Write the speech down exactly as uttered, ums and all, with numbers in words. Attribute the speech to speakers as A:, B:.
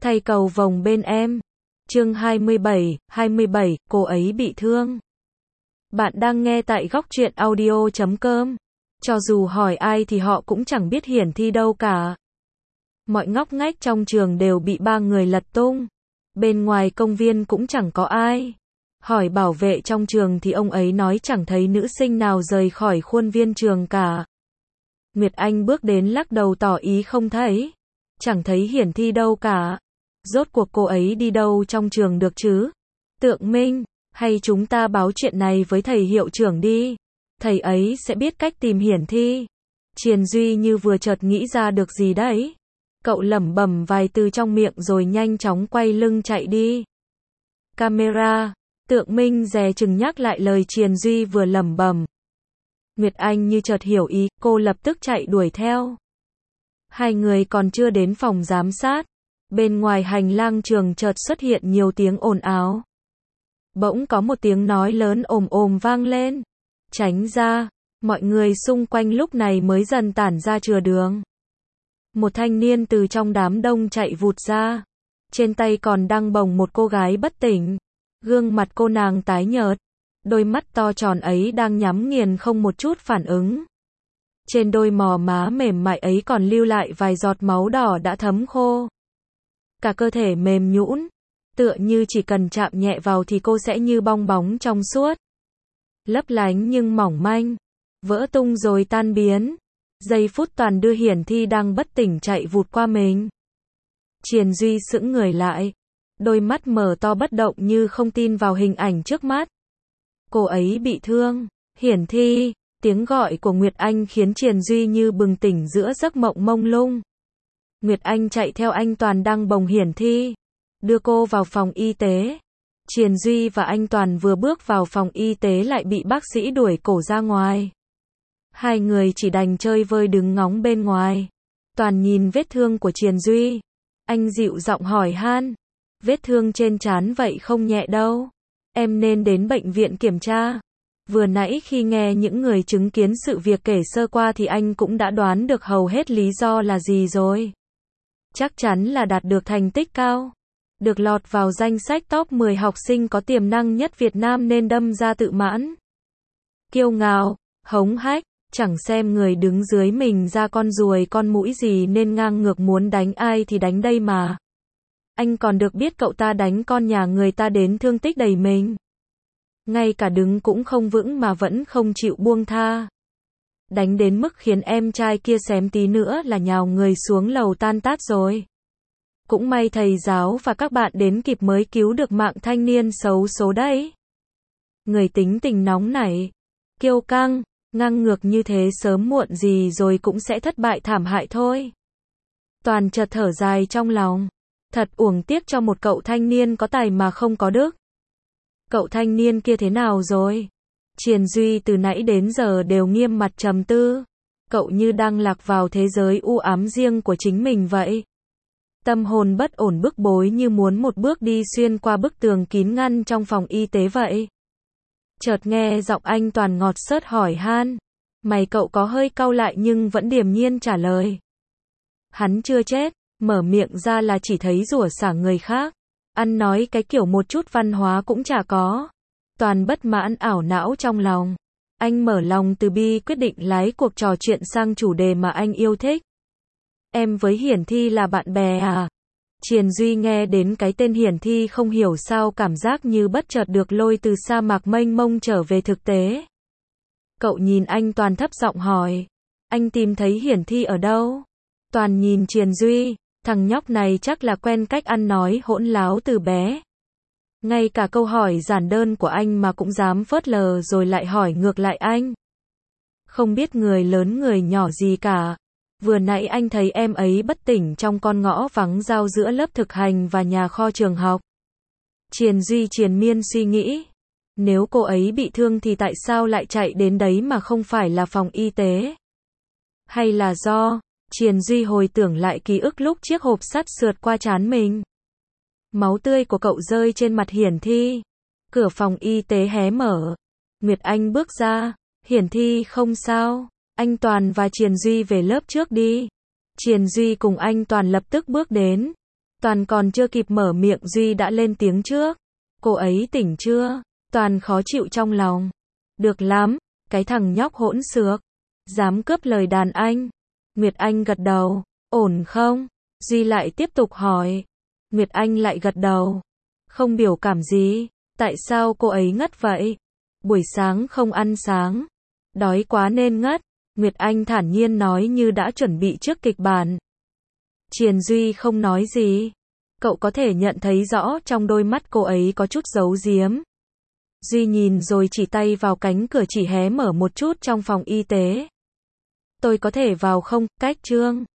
A: Thay cầu vồng bên em. Chương hai mươi bảy, hai mươi bảy, cô ấy bị thương. Bạn đang nghe tại góc truyện audio chấm com. Cho dù hỏi ai thì họ cũng chẳng biết Hiển Thi đâu cả. Mọi ngóc ngách trong trường đều bị ba người lật tung. Bên ngoài công viên cũng chẳng có ai. Hỏi bảo vệ trong trường thì ông ấy nói chẳng thấy nữ sinh nào rời khỏi khuôn viên trường cả. Nguyệt Anh bước đến lắc đầu tỏ ý không thấy. Chẳng thấy Hiển Thi đâu cả. Rốt cuộc cô ấy đi đâu trong trường được chứ? Tượng Minh, hay chúng ta báo chuyện này với thầy hiệu trưởng đi. Thầy ấy sẽ biết cách tìm Hiển Thi. Triền Duy như vừa chợt nghĩ ra được gì đấy. Cậu lẩm bẩm vài từ trong miệng rồi nhanh chóng quay lưng chạy đi. Camera, Tượng Minh dè chừng nhắc lại lời Triền Duy vừa lẩm bẩm. Nguyệt Anh như chợt hiểu ý, cô lập tức chạy đuổi theo. Hai người còn chưa đến phòng giám sát. Bên ngoài hành lang trường chợt xuất hiện nhiều tiếng ồn ào. Bỗng có một tiếng nói lớn ồm ồm vang lên. Tránh ra, mọi người xung quanh lúc này mới dần tản ra chừa đường. Một thanh niên từ trong đám đông chạy vụt ra. Trên tay còn đang bồng một cô gái bất tỉnh. Gương mặt cô nàng tái nhợt. Đôi mắt to tròn ấy đang nhắm nghiền không một chút phản ứng. Trên đôi mò má mềm mại ấy còn lưu lại vài giọt máu đỏ đã thấm khô. Cả cơ thể mềm nhũn, tựa như chỉ cần chạm nhẹ vào thì cô sẽ như bong bóng trong suốt. Lấp lánh nhưng mỏng manh, vỡ tung rồi tan biến. Giây phút Toàn đưa Hiển Thi đang bất tỉnh chạy vụt qua mình. Triền Duy sững người lại, đôi mắt mở to bất động như không tin vào hình ảnh trước mắt. Cô ấy bị thương. Hiển Thi, tiếng gọi của Nguyệt Anh khiến Triền Duy như bừng tỉnh giữa giấc mộng mông lung. Nguyệt Anh chạy theo anh Toàn đang bồng Hiển Thi, đưa cô vào phòng y tế. Triền Duy và anh Toàn vừa bước vào phòng y tế lại bị bác sĩ đuổi cổ ra ngoài. Hai người chỉ đành chơi vơi đứng ngóng bên ngoài. Toàn nhìn vết thương của Triền Duy. Anh dịu giọng hỏi han. Vết thương trên trán vậy không nhẹ đâu. Em nên đến bệnh viện kiểm tra. Vừa nãy khi nghe những người chứng kiến sự việc kể sơ qua thì anh cũng đã đoán được hầu hết lý do là gì rồi. Chắc chắn là đạt được thành tích cao. Được lọt vào danh sách top mười học sinh có tiềm năng nhất Việt Nam nên đâm ra tự mãn. Kiêu ngạo, hống hách, chẳng xem người đứng dưới mình ra con ruồi con muỗi gì nên ngang ngược muốn đánh ai thì đánh đây mà. Anh còn được biết cậu ta đánh con nhà người ta đến thương tích đầy mình. Ngay cả đứng cũng không vững mà vẫn không chịu buông tha. Đánh đến mức khiến em trai kia xém tí nữa là nhào người xuống lầu tan tát rồi. Cũng may thầy giáo và các bạn đến kịp mới cứu được mạng thanh niên xấu số đấy. Người tính tình nóng nảy, kiêu căng, ngang ngược như thế sớm muộn gì rồi cũng sẽ thất bại thảm hại thôi. Toàn chợt thở dài trong lòng. Thật uổng tiếc cho một cậu thanh niên có tài mà không có đức. Cậu thanh niên kia thế nào rồi? Triền Duy từ nãy đến giờ đều nghiêm mặt trầm tư. Cậu như đang lạc vào thế giới u ám riêng của chính mình vậy. Tâm hồn bất ổn bức bối như muốn một bước đi xuyên qua bức tường kín ngăn trong phòng y tế vậy. Chợt nghe giọng anh Toàn ngọt xớt hỏi han. Mày cậu có hơi cau lại nhưng vẫn điềm nhiên trả lời. Hắn chưa chết, mở miệng ra là chỉ thấy rủa xả người khác. Ăn nói cái kiểu một chút văn hóa cũng chả có. Toàn bất mãn ảo não trong lòng. Anh mở lòng từ bi quyết định lái cuộc trò chuyện sang chủ đề mà anh yêu thích. Em với Hiển Thi là bạn bè à? Triền Duy nghe đến cái tên Hiển Thi không hiểu sao cảm giác như bất chợt được lôi từ sa mạc mênh mông trở về thực tế. Cậu nhìn anh Toàn thấp giọng hỏi. Anh tìm thấy Hiển Thi ở đâu? Toàn nhìn Triền Duy. Thằng nhóc này chắc là quen cách ăn nói hỗn láo từ bé. Ngay cả câu hỏi giản đơn của anh mà cũng dám phớt lờ rồi lại hỏi ngược lại anh. Không biết người lớn người nhỏ gì cả. Vừa nãy anh thấy em ấy bất tỉnh trong con ngõ vắng giao giữa lớp thực hành và nhà kho trường học. Triền Duy triền miên suy nghĩ. Nếu cô ấy bị thương thì tại sao lại chạy đến đấy mà không phải là phòng y tế? Hay là do... Triền Duy hồi tưởng lại ký ức lúc chiếc hộp sắt sượt qua trán mình. Máu tươi của cậu rơi trên mặt Hiển Thi. Cửa phòng y tế hé mở. Nguyệt Anh bước ra. Hiển Thi không sao. Anh Toàn và Triền Duy về lớp trước đi. Triền Duy cùng anh Toàn lập tức bước đến. Toàn còn chưa kịp mở miệng Duy đã lên tiếng trước. Cô ấy tỉnh chưa? Toàn khó chịu trong lòng. Được lắm, cái thằng nhóc hỗn xược. Dám cướp lời đàn anh. Nguyệt Anh gật đầu. Ổn không? Duy lại tiếp tục hỏi. Nguyệt Anh lại gật đầu. Không biểu cảm gì. Tại sao cô ấy ngất vậy? Buổi sáng không ăn sáng. Đói quá nên ngất. Nguyệt Anh thản nhiên nói như đã chuẩn bị trước kịch bản. Triền Duy không nói gì. Cậu có thể nhận thấy rõ trong đôi mắt cô ấy có chút giấu giếm. Duy nhìn rồi chỉ tay vào cánh cửa chỉ hé mở một chút trong phòng y tế. Tôi có thể vào không, Cách Trương?